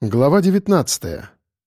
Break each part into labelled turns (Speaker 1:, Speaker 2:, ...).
Speaker 1: Глава 19.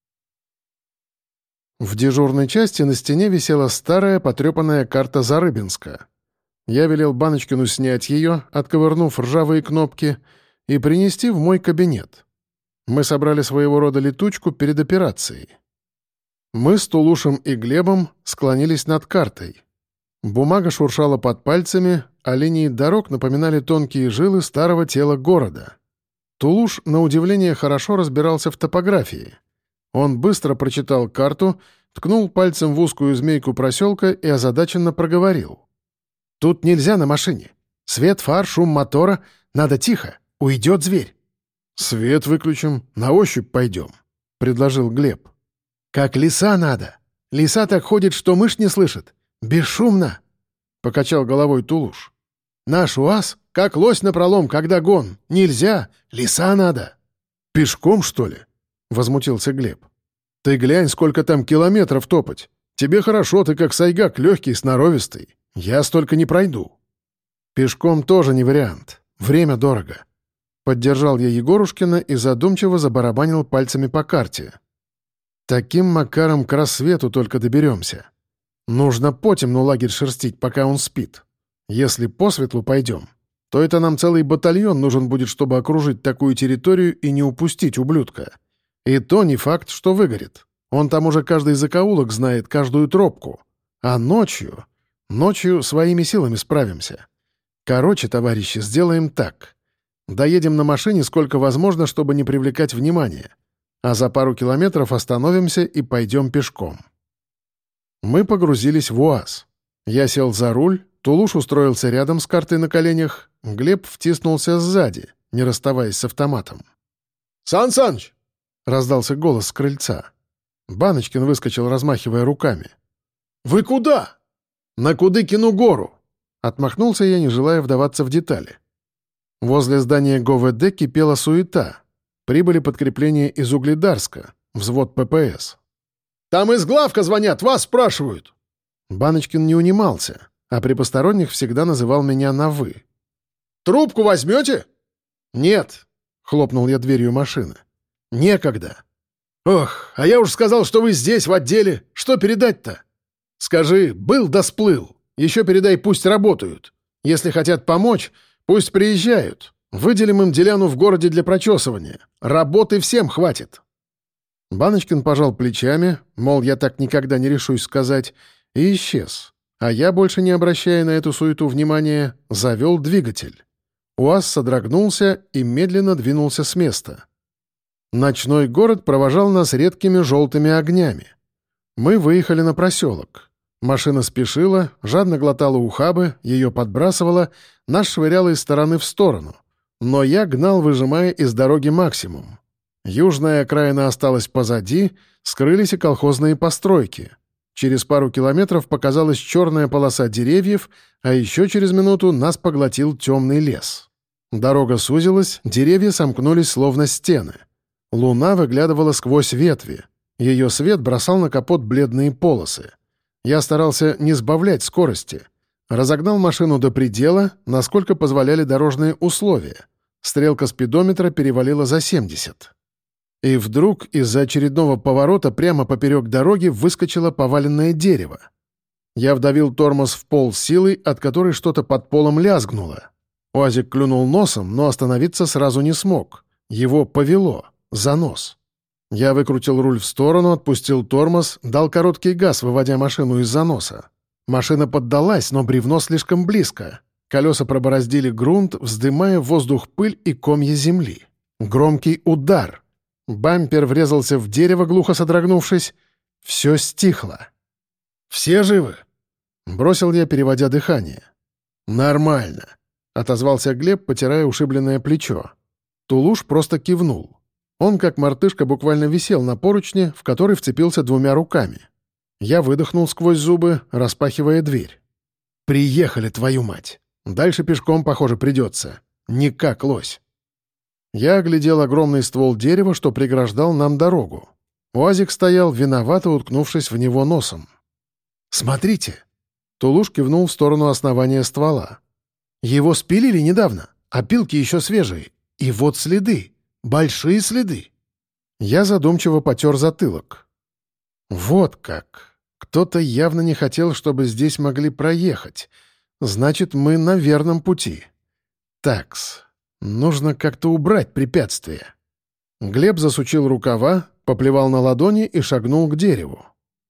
Speaker 1: В дежурной части на стене висела старая потрепанная карта Зарыбинска. Я велел Баночкину снять ее, отковырнув ржавые кнопки, и принести в мой кабинет. Мы собрали своего рода летучку перед операцией. Мы с Тулушем и Глебом склонились над картой. Бумага шуршала под пальцами, а линии дорог напоминали тонкие жилы старого тела города. Тулуш, на удивление, хорошо разбирался в топографии. Он быстро прочитал карту, ткнул пальцем в узкую змейку проселка и озадаченно проговорил. «Тут нельзя на машине. Свет фар, шум мотора. Надо тихо. Уйдет зверь». «Свет выключим, на ощупь пойдем», — предложил Глеб. «Как лиса надо. Лиса так ходит, что мышь не слышит. Бесшумно», — покачал головой Тулуш. «Наш УАЗ как лось напролом, когда гон. Нельзя. Лиса надо». «Пешком, что ли?» — возмутился Глеб. «Ты глянь, сколько там километров топать. Тебе хорошо, ты как сайгак, легкий, сноровистый. Я столько не пройду». «Пешком тоже не вариант. Время дорого». Поддержал я Егорушкина и задумчиво забарабанил пальцами по карте. «Таким макаром к рассвету только доберемся. Нужно потемну лагерь шерстить, пока он спит. Если по светлу пойдем, то это нам целый батальон нужен будет, чтобы окружить такую территорию и не упустить ублюдка. И то не факт, что выгорит. Он там уже каждый закоулок знает, каждую тропку. А ночью... Ночью своими силами справимся. Короче, товарищи, сделаем так. Доедем на машине сколько возможно, чтобы не привлекать внимания. А за пару километров остановимся и пойдем пешком». Мы погрузились в УАЗ. Я сел за руль, Тулуш устроился рядом с картой на коленях, Глеб втиснулся сзади, не расставаясь с автоматом.
Speaker 2: «Сан Саныч!»
Speaker 1: — раздался голос с крыльца. Баночкин выскочил, размахивая руками.
Speaker 2: «Вы куда?»
Speaker 1: «На Кудыкину гору!» — отмахнулся я, не желая вдаваться в детали. Возле здания ГОВД кипела суета. Прибыли подкрепления из Угледарска, взвод ППС.
Speaker 2: «Там из главка звонят, вас спрашивают!»
Speaker 1: Баночкин не унимался, а при посторонних всегда называл меня на «вы».
Speaker 2: «Трубку возьмете?»
Speaker 1: «Нет», — хлопнул я дверью машины. «Некогда».
Speaker 2: «Ох, а я уж сказал, что вы здесь, в отделе. Что передать-то?»
Speaker 1: «Скажи, был да сплыл. Еще передай, пусть работают. Если хотят помочь, пусть приезжают. Выделим им деляну в городе для прочесывания. Работы всем хватит». Баночкин пожал плечами, мол, я так никогда не решусь сказать, и исчез. А я, больше не обращая на эту суету внимания, завел двигатель. УАЗ содрогнулся и медленно двинулся с места. Ночной город провожал нас редкими желтыми огнями. Мы выехали на проселок. Машина спешила, жадно глотала ухабы, ее подбрасывала, нас швыряло из стороны в сторону. Но я гнал, выжимая из дороги максимум. Южная окраина осталась позади, скрылись и колхозные постройки. Через пару километров показалась черная полоса деревьев, а еще через минуту нас поглотил темный лес. Дорога сузилась, деревья сомкнулись словно стены. Луна выглядывала сквозь ветви. Ее свет бросал на капот бледные полосы. Я старался не сбавлять скорости. Разогнал машину до предела, насколько позволяли дорожные условия. Стрелка спидометра перевалила за 70. И вдруг из-за очередного поворота прямо поперек дороги выскочило поваленное дерево. Я вдавил тормоз в пол силой, от которой что-то под полом лязгнуло. УАЗик клюнул носом, но остановиться сразу не смог. Его повело. Занос. Я выкрутил руль в сторону, отпустил тормоз, дал короткий газ, выводя машину из заноса. Машина поддалась, но бревно слишком близко. Колеса пробороздили грунт, вздымая в воздух пыль и комья земли. Громкий удар. Бампер врезался в дерево, глухо содрогнувшись. Все стихло.
Speaker 2: «Все живы?»
Speaker 1: — бросил я, переводя дыхание. «Нормально», — отозвался Глеб, потирая ушибленное плечо. Тулуш просто кивнул. Он, как мартышка, буквально висел на поручне, в который вцепился двумя руками. Я выдохнул сквозь зубы, распахивая дверь. «Приехали, твою мать! Дальше пешком, похоже, придется. Не как лось». Я оглядел огромный ствол дерева, что преграждал нам дорогу. УАЗик стоял, виновато уткнувшись в него носом. «Смотрите!» Тулуш кивнул в сторону основания ствола. «Его спилили недавно, опилки еще свежие. И вот следы. Большие следы». Я задумчиво потер затылок. Вот как. Кто-то явно не хотел, чтобы здесь могли проехать. Значит, мы на верном пути. Такс. Нужно как-то убрать препятствие. Глеб засучил рукава, поплевал на ладони и шагнул к дереву.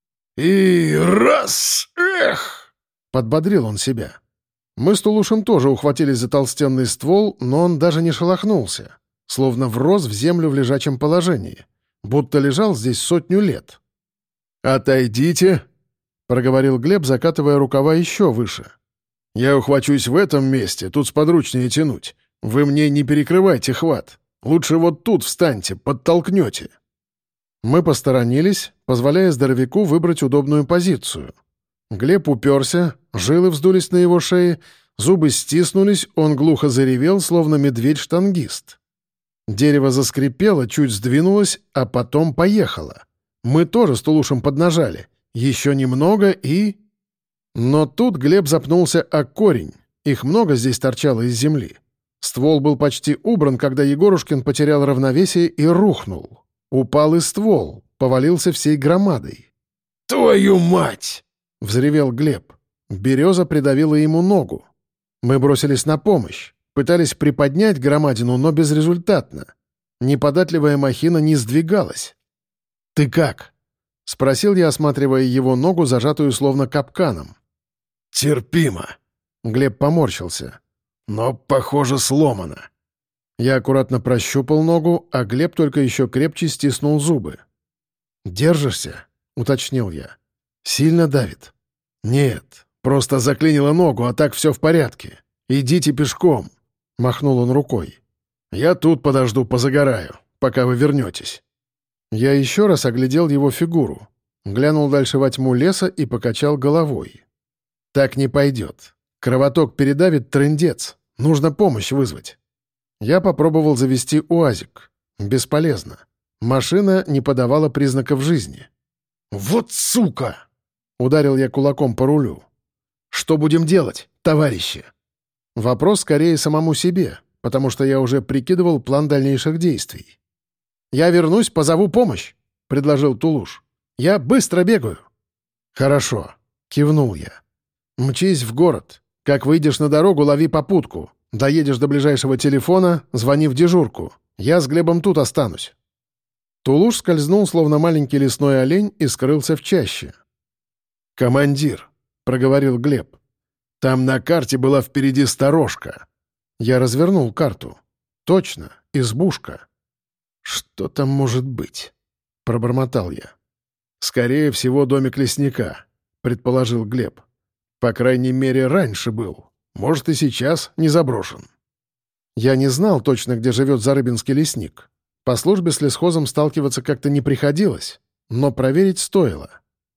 Speaker 2: «И раз! Эх!»
Speaker 1: — подбодрил он себя. Мы с Тулушем тоже ухватились за толстенный ствол, но он даже не шелохнулся, словно врос в землю в лежачем положении, будто лежал здесь 100 лет.
Speaker 2: «Отойдите!» — проговорил Глеб, закатывая рукава еще выше. «Я ухвачусь в этом месте, тут сподручнее тянуть. Вы мне не перекрывайте хват. Лучше вот тут встаньте, подтолкнете».
Speaker 1: Мы посторонились, позволяя здоровяку выбрать удобную позицию. Глеб уперся, жилы вздулись на его шее, зубы стиснулись, он глухо заревел, словно медведь-штангист. Дерево заскрипело, чуть сдвинулось, а потом поехало. Мы тоже с Тулушем поднажали. Еще немного и... Но тут Глеб запнулся о корень. Их много здесь торчало из земли. Ствол был почти убран, когда Егорушкин потерял равновесие и рухнул. Упал и ствол, повалился всей громадой.
Speaker 2: «Твою мать!»
Speaker 1: — взревел Глеб. Береза придавила ему ногу. Мы бросились на помощь. Пытались приподнять громадину, но безрезультатно. Неподатливая махина не сдвигалась. «Ты как?» — спросил я, осматривая его ногу, зажатую словно капканом.
Speaker 2: «Терпимо».
Speaker 1: Глеб поморщился.
Speaker 2: «Но, похоже, сломано».
Speaker 1: Я аккуратно прощупал ногу, а Глеб только еще крепче стиснул зубы. «Держишься?» — уточнил я. «Сильно давит?» «Нет, просто заклинило ногу, а так все в порядке. Идите пешком», — махнул он рукой. «Я тут подожду, позагораю, пока вы вернетесь». Я еще раз оглядел его фигуру, глянул дальше во тьму леса и покачал головой. «Так не пойдет. Кровоток передавит трындец. Нужно помощь вызвать». Я попробовал завести УАЗик. Бесполезно. Машина не подавала признаков жизни.
Speaker 2: «Вот сука!»
Speaker 1: — ударил я кулаком по рулю. «Что будем делать, товарищи?» Вопрос скорее самому себе, потому что я уже прикидывал план дальнейших действий. «Я вернусь, позову помощь», — предложил Тулуш. «Я быстро бегаю». «Хорошо», — кивнул я. «Мчись в город. Как выйдешь на дорогу, лови попутку. Доедешь до ближайшего телефона, звони в дежурку. Я с Глебом тут останусь». Тулуш скользнул, словно маленький лесной олень, и скрылся в чаще.
Speaker 2: «Командир», — проговорил Глеб, — «там на карте была впереди сторожка».
Speaker 1: Я развернул карту. «Точно, избушка». «Что там может быть?» — пробормотал я.
Speaker 2: «Скорее всего, домик лесника», — предположил Глеб. «По крайней мере, раньше был. Может, и сейчас не заброшен».
Speaker 1: Я не знал точно, где живет Зарыбинский лесник. По службе с лесхозом сталкиваться как-то не приходилось, но проверить стоило.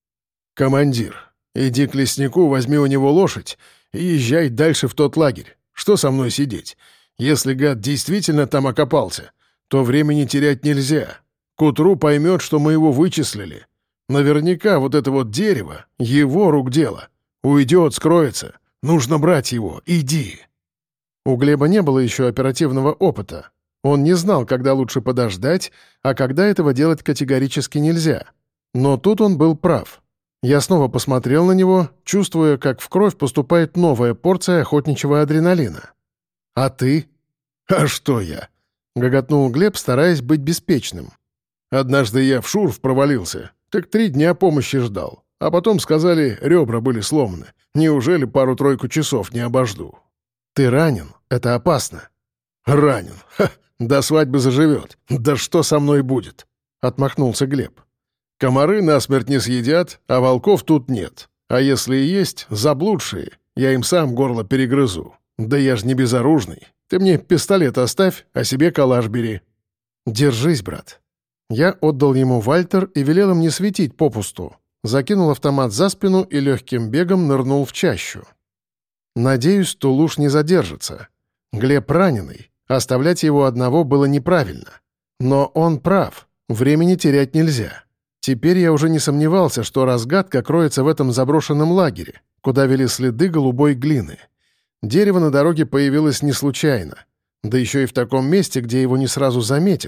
Speaker 2: «Командир, иди к леснику, возьми у него лошадь и езжай дальше в тот лагерь. Что со мной сидеть? Если гад действительно там окопался, то времени терять нельзя. К утру поймет, что мы его вычислили. Наверняка вот это вот дерево — его рук дело. Уйдет, скроется. Нужно брать его. Иди».
Speaker 1: У Глеба не было еще оперативного опыта. Он не знал, когда лучше подождать, а когда этого делать категорически нельзя. Но тут он был прав. Я снова посмотрел на него, чувствуя, как в кровь поступает новая порция охотничьего адреналина. «А ты?»
Speaker 2: «А что я?»
Speaker 1: — гоготнул Глеб, стараясь быть беспечным.
Speaker 2: «Однажды я в шурф провалился, так 3 дня помощи ждал. А потом сказали, ребра были сломаны. Неужели пару-тройку часов не обожду?»
Speaker 1: «Ты ранен. Это опасно».
Speaker 2: «Ранен. Ха! До свадьбы заживет. Да что со мной будет?» — отмахнулся Глеб. «Комары насмерть не съедят, а волков тут нет. А если и есть, заблудшие. Я им сам горло перегрызу. Да я ж не безоружный. Ты мне пистолет оставь, а себе калаш бери».
Speaker 1: «Держись, брат». Я отдал ему Вальтер и велел им не светить попусту. Закинул автомат за спину и легким бегом нырнул в чащу. Надеюсь, Тулуш не задержится. Глеб раненый. Оставлять его одного было неправильно. Но он прав. Времени терять нельзя. Теперь я уже не сомневался, что разгадка кроется в этом заброшенном лагере, куда вели следы голубой глины. Дерево на дороге появилось не случайно. Да еще и в таком месте, где его не сразу заметишь.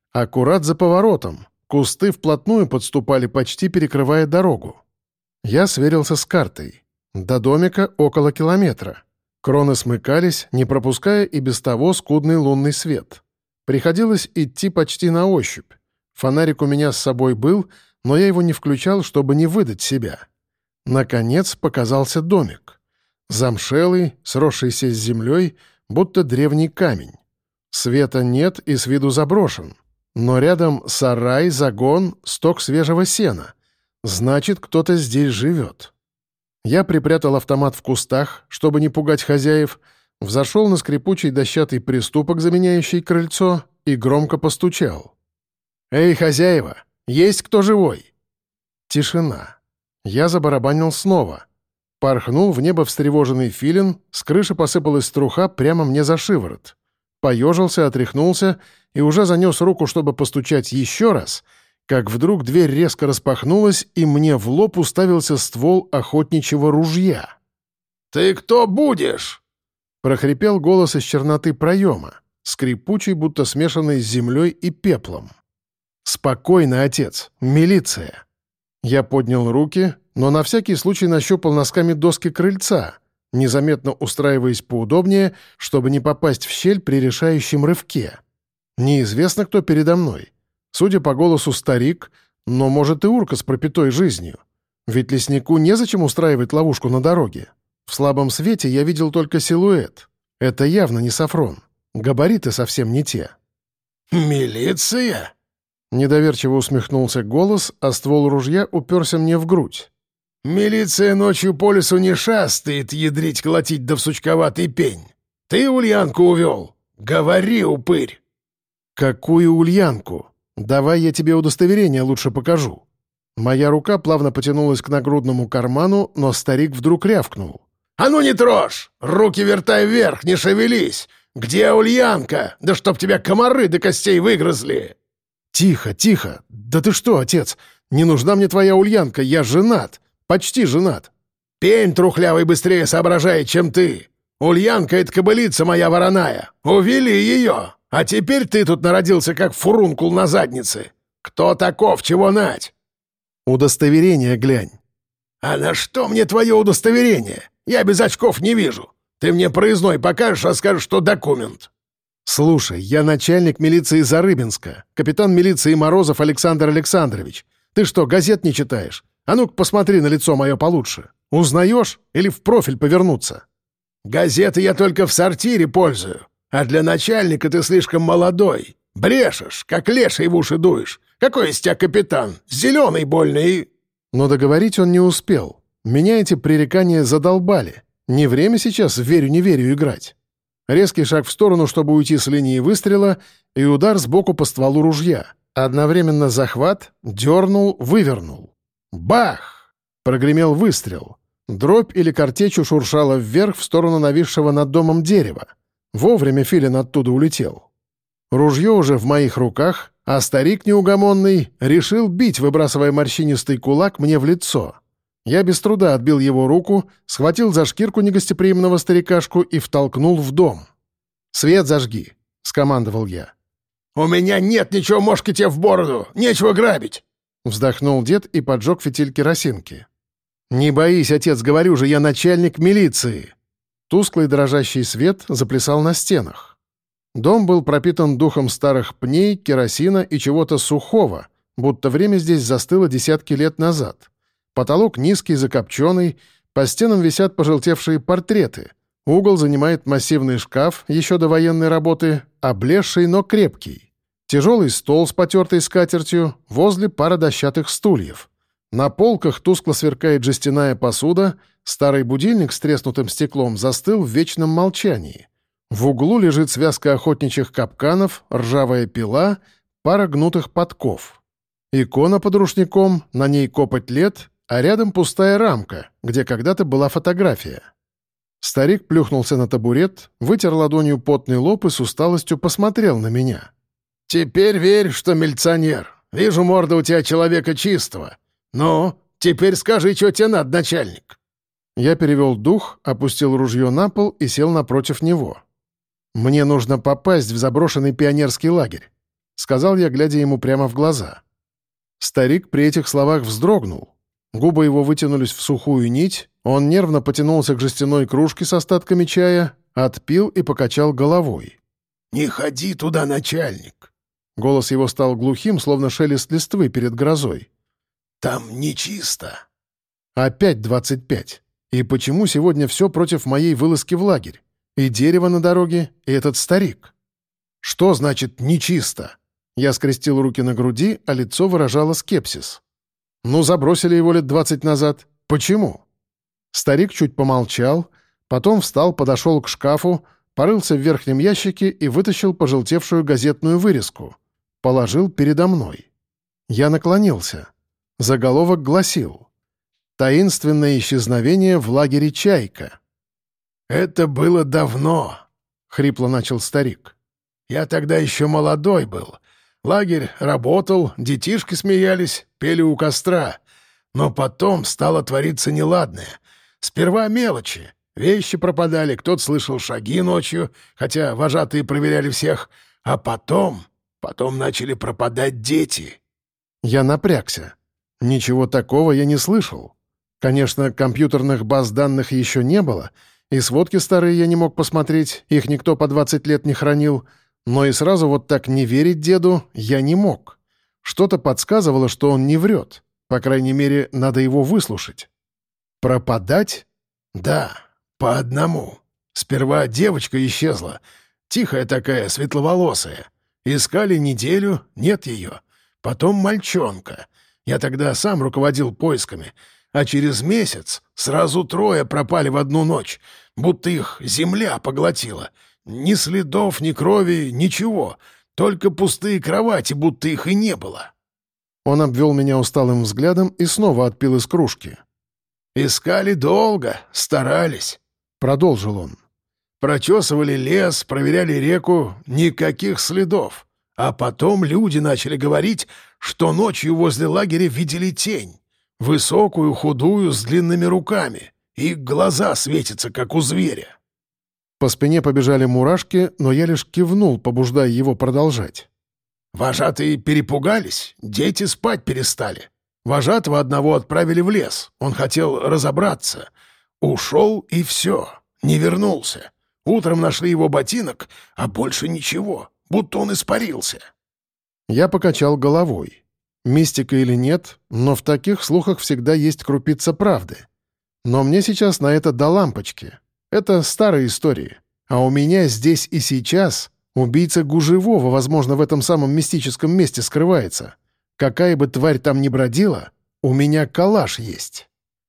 Speaker 1: Аккурат за поворотом. Кусты вплотную подступали, почти перекрывая дорогу. Я сверился с картой. До домика около километра. Кроны смыкались, не пропуская и без того скудный лунный свет. Приходилось идти почти на ощупь. Фонарик у меня с собой был, но я его не включал, чтобы не выдать себя. Наконец показался домик. Замшелый, сросшийся с землей, будто древний камень. Света нет и с виду заброшен. Но рядом сарай, загон, сток свежего сена. Значит, кто-то здесь живет. Я припрятал автомат в кустах, чтобы не пугать хозяев, взошел на скрипучий дощатый приступок, заменяющий крыльцо, и громко постучал. «Эй, хозяева, есть кто живой?» Тишина. Я забарабанил снова. Порхнул в небо встревоженный филин, с крыши посыпалась струха прямо мне за шиворот. Поежился, отряхнулся и уже занес руку, чтобы постучать еще раз, как вдруг дверь резко распахнулась, и мне в лоб уставился ствол охотничьего ружья.
Speaker 2: «Ты кто будешь?»
Speaker 1: — прохрипел голос из черноты проема, скрипучий, будто смешанный с землей и пеплом. «Спокойно, отец, милиция!» Я поднял руки, но на всякий случай нащупал носками доски крыльца, незаметно устраиваясь поудобнее, чтобы не попасть в щель при решающем рывке. Неизвестно, кто передо мной. Судя по голосу, старик, но, может, и урка с пропитой жизнью. Ведь леснику незачем устраивать ловушку на дороге. В слабом свете я видел только силуэт. Это явно не Сафрон. Габариты совсем не те.
Speaker 2: «Милиция?»
Speaker 1: Недоверчиво усмехнулся голос, а ствол ружья уперся мне в грудь.
Speaker 2: «Милиция ночью по лесу не шастает, ядрить, колотить да в сучковатый пень. Ты Ульянку увел. Говори, упырь!»
Speaker 1: «Какую Ульянку? Давай я тебе удостоверение лучше покажу». Моя рука плавно потянулась к нагрудному карману, но старик вдруг рявкнул.
Speaker 2: «А ну не трожь! Руки вертай вверх, не шевелись! Где Ульянка? Да чтоб тебя комары до костей выгрызли!»
Speaker 1: «Тихо, тихо! Да ты что, отец? Не нужна мне твоя Ульянка, я женат! Почти женат!»
Speaker 2: «Пень трухлявый быстрее соображает, чем ты! Ульянка — это кобылица моя вороная! Увели ее! А теперь ты тут народился, как фурункул на заднице! Кто таков, чего нать?»
Speaker 1: «Удостоверение глянь!»
Speaker 2: «А на что мне твое удостоверение? Я без очков не вижу! Ты мне проездной покажешь, а скажешь, что документ!»
Speaker 1: «Слушай, я начальник милиции Зарыбинска, капитан милиции Морозов Александр Александрович. Ты что, газет не читаешь? А ну-ка посмотри на лицо мое получше. Узнаешь или в профиль повернуться?»
Speaker 2: «Газеты я только в сортире пользую, а для начальника ты слишком молодой. Брешешь, как леший в уши дуешь. Какой из тебя капитан? Зеленый больный и...»
Speaker 1: Но договорить он не успел. Меня эти пререкания задолбали. Не время сейчас верю-не верю играть. Резкий шаг в сторону, чтобы уйти с линии выстрела, и удар сбоку по стволу ружья. Одновременно захват, дернул, вывернул. Бах! Прогремел выстрел. Дробь или картечь ушуршала вверх в сторону нависшего над домом дерева. Вовремя филин оттуда улетел. Ружье уже в моих руках, а старик неугомонный решил бить, выбрасывая морщинистый кулак мне в лицо. Я без труда отбил его руку, схватил за шкирку негостеприимного старикашку и втолкнул в дом. «Свет зажги», — скомандовал я.
Speaker 2: «У меня нет ничего, мошки тебе в бороду! Нечего грабить!»
Speaker 1: Вздохнул дед и поджег фитиль керосинки. «Не боись, отец, говорю же, я начальник милиции!» Тусклый дрожащий свет заплясал на стенах. Дом был пропитан духом старых пней, керосина и чего-то сухого, будто время здесь застыло десятки лет назад. Потолок низкий, закопченный, по стенам висят пожелтевшие портреты. Угол занимает массивный шкаф, еще до военной работы, облезший, но крепкий. Тяжелый стол с потертой скатертью, возле пара дощатых стульев. На полках тускло сверкает жестяная посуда, старый будильник с треснутым стеклом застыл в вечном молчании. В углу лежит связка охотничьих капканов, ржавая пила, пара гнутых подков. Икона под рушником, на ней копоть лет, а рядом пустая рамка, где когда-то была фотография. Старик плюхнулся на табурет, вытер ладонью потный лоб и с усталостью посмотрел на меня.
Speaker 2: «Теперь верь, что милиционер. Вижу, морда у тебя человека чистого. Ну, теперь скажи, что тебе надо, начальник».
Speaker 1: Я перевел дух, опустил ружье на пол и сел напротив него. «Мне нужно попасть в заброшенный пионерский лагерь. сказал я, глядя ему прямо в глаза. Старик при этих словах вздрогнул. Губы его вытянулись в сухую нить, он нервно потянулся к жестяной кружке с остатками чая, отпил и покачал головой.
Speaker 2: «Не ходи туда, начальник!»
Speaker 1: Голос его стал глухим, словно шелест листвы перед грозой.
Speaker 2: «Там нечисто!»
Speaker 1: Опять 25. И почему сегодня все против моей вылазки в лагерь? И дерево на дороге, и этот старик. Что значит «нечисто»? Я скрестил руки на груди, а лицо выражало скепсис. Ну, забросили его лет 20 назад. Почему? Старик чуть помолчал, потом встал, подошел к шкафу, порылся в верхнем ящике и вытащил пожелтевшую газетную вырезку. Положил передо мной. Я наклонился. Заголовок гласил: «Таинственное исчезновение в лагере «Чайка».
Speaker 2: «Это было давно», — хрипло начал старик. «Я тогда еще молодой был. Лагерь работал, детишки смеялись, пели у костра. Но потом стало твориться неладное. Сперва мелочи. Вещи пропадали, кто-то слышал шаги ночью, хотя вожатые проверяли всех. А потом начали пропадать дети».
Speaker 1: Я напрягся. Ничего такого я не слышал. Конечно, компьютерных баз данных еще не было, и сводки старые я не мог посмотреть, их никто по 20 лет не хранил, но и сразу вот так не верить деду я не мог. Что-то подсказывало, что он не врет. По крайней мере, надо его выслушать. Пропадать?
Speaker 2: «Да, по одному. Сперва девочка исчезла. Тихая такая, светловолосая. Искали неделю, нет ее. Потом мальчонка. Я тогда сам руководил поисками. А через месяц сразу 3 пропали в одну ночь, будто их земля поглотила. Ни следов, ни крови, ничего. Только пустые кровати, будто их и не было».
Speaker 1: Он обвел меня усталым взглядом и снова отпил из кружки.
Speaker 2: «Искали долго, старались», — продолжил он. «Прочесывали лес, проверяли реку, никаких следов. А потом люди начали говорить, что ночью возле лагеря видели тень. Высокую, худую, с длинными руками. И глаза светятся, как у зверя».
Speaker 1: По спине побежали мурашки, но я лишь кивнул, побуждая его продолжать.
Speaker 2: Вожатые перепугались, дети спать перестали. Вожатого одного отправили в лес, он хотел разобраться. Ушел и все, не вернулся. Утром нашли его ботинок, а больше ничего, будто он испарился.
Speaker 1: Я покачал головой. Мистика или нет, но в таких слухах всегда есть крупица правды. Но мне сейчас на это до лампочки. Это старые истории. А у меня здесь и сейчас убийца Гужевого, возможно, в этом самом мистическом месте скрывается. Какая бы тварь там ни бродила, у меня калаш есть.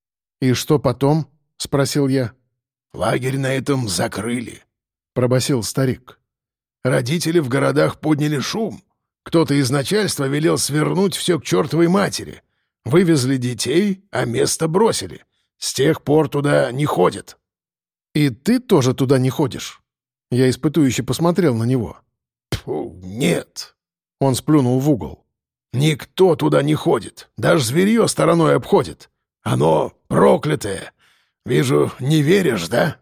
Speaker 1: «И что потом?» — спросил я.
Speaker 2: «Лагерь на этом закрыли», —
Speaker 1: пробасил старик.
Speaker 2: «Родители в городах подняли шум. Кто-то из начальства велел свернуть все к чертовой матери. Вывезли детей, а место бросили. С тех пор туда не ходят».
Speaker 1: «И ты тоже туда не ходишь?» Я испытующе посмотрел на него.
Speaker 2: «Фу, нет».
Speaker 1: Он сплюнул в угол.
Speaker 2: «Никто туда не ходит. Даже зверье стороной обходит. Оно проклятое. Вижу, не веришь, да?»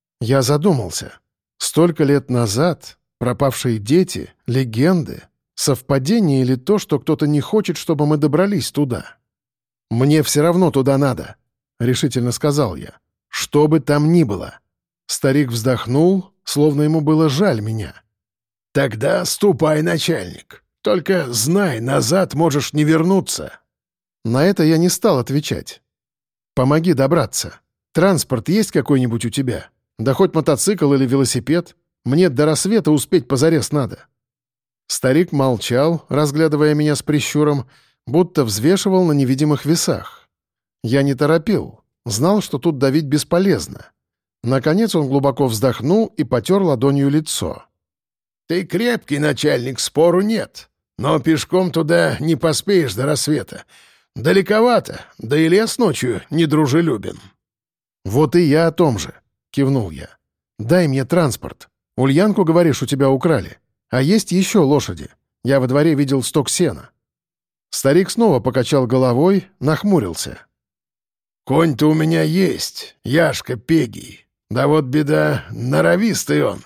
Speaker 1: Я задумался. Столько лет назад пропавшие дети, легенды, совпадение или то, что кто-то не хочет, чтобы мы добрались туда? «Мне все равно туда надо», — решительно сказал я. «Что бы там ни было». Старик вздохнул, словно ему было жаль меня.
Speaker 2: «Тогда ступай, начальник. Только знай, назад можешь не вернуться».
Speaker 1: На это я не стал отвечать. «Помоги добраться. Транспорт есть какой-нибудь у тебя? Да хоть мотоцикл или велосипед. Мне до рассвета успеть позарез надо». Старик молчал, разглядывая меня с прищуром, будто взвешивал на невидимых весах. Я не торопил, знал, что тут давить бесполезно. Наконец он глубоко вздохнул и потер ладонью лицо.
Speaker 2: «Ты крепкий начальник, спору нет. Но пешком туда не поспеешь до рассвета. Далековато, да и лес ночью недружелюбен».
Speaker 1: «Вот и я о том же», — кивнул я. «Дай мне транспорт. Ульянку, говоришь, у тебя украли. А есть еще лошади. Я во дворе видел сток сена». Старик снова покачал головой, нахмурился.
Speaker 2: «Конь-то у меня есть, Яшка Пегий. Да вот беда, норовистый он.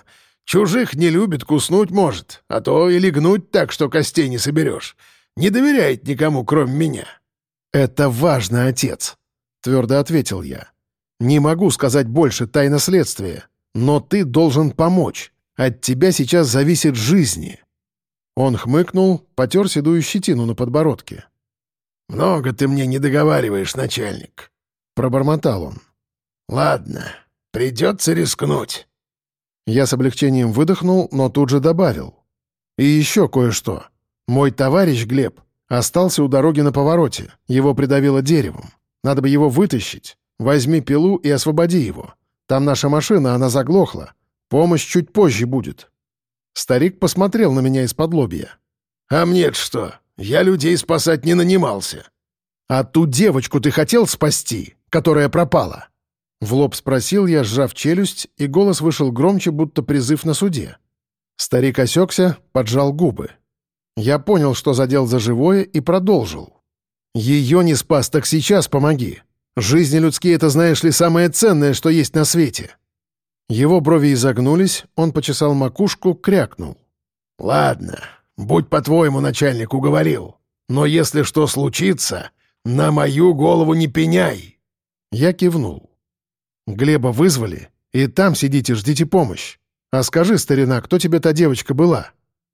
Speaker 2: Чужих не любит, куснуть может, а то и легнуть так, что костей не соберешь. Не доверяет никому, кроме меня».
Speaker 1: «Это важно, отец», — твердо ответил я. «Не могу сказать больше, тайна следствия, но ты должен помочь. От тебя сейчас зависит жизни». Он хмыкнул, потер седую щетину на подбородке.
Speaker 2: «Много ты мне не договариваешь, начальник», — пробормотал он. «Ладно, придется рискнуть».
Speaker 1: Я с облегчением выдохнул, но тут же добавил. «И еще кое-что. Мой товарищ Глеб остался у дороги на повороте. Его придавило деревом. Надо бы его вытащить. Возьми пилу и освободи его. Там наша машина, она заглохла. Помощь чуть позже будет». Старик посмотрел на меня из-под лобья.
Speaker 2: «А мне-то что? Я людей спасать не нанимался».
Speaker 1: «А ту девочку ты хотел спасти, которая пропала?» В лоб спросил я, сжав челюсть, и голос вышел громче, будто призыв на суде. Старик осекся, поджал губы. Я понял, что задел за живое, и продолжил. «Ее не спас, так сейчас помоги. Жизни людские — это, знаешь ли, самое ценное, что есть на свете». Его брови изогнулись, он почесал макушку, крякнул.
Speaker 2: «Ладно, будь по-твоему, начальник, уговорил. Но если что случится, на мою голову не пеняй».
Speaker 1: Я кивнул. «Глеба вызвали, и там сидите, ждите помощь. А скажи, старина, кто тебе та девочка была?»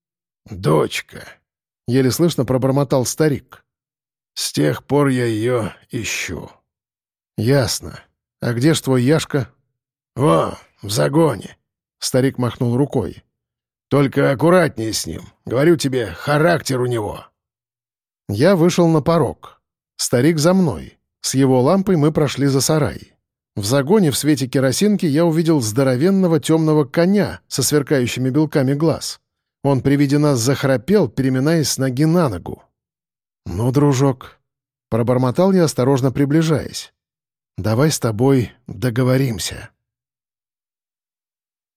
Speaker 2: «Дочка», —
Speaker 1: еле слышно пробормотал старик.
Speaker 2: «С тех пор я ее ищу».
Speaker 1: «Ясно. А где ж твой Яшка?»
Speaker 2: «Во, в загоне», — старик махнул рукой. «Только аккуратнее с ним. Говорю тебе, характер у него».
Speaker 1: Я вышел на порог. Старик за мной. С его лампой мы прошли за сарай. В загоне в свете керосинки я увидел здоровенного темного коня со сверкающими белками глаз. Он при виде нас захрапел, переминаясь с ноги на ногу. «Ну, дружок», — пробормотал я, осторожно приближаясь, — «давай с тобой договоримся».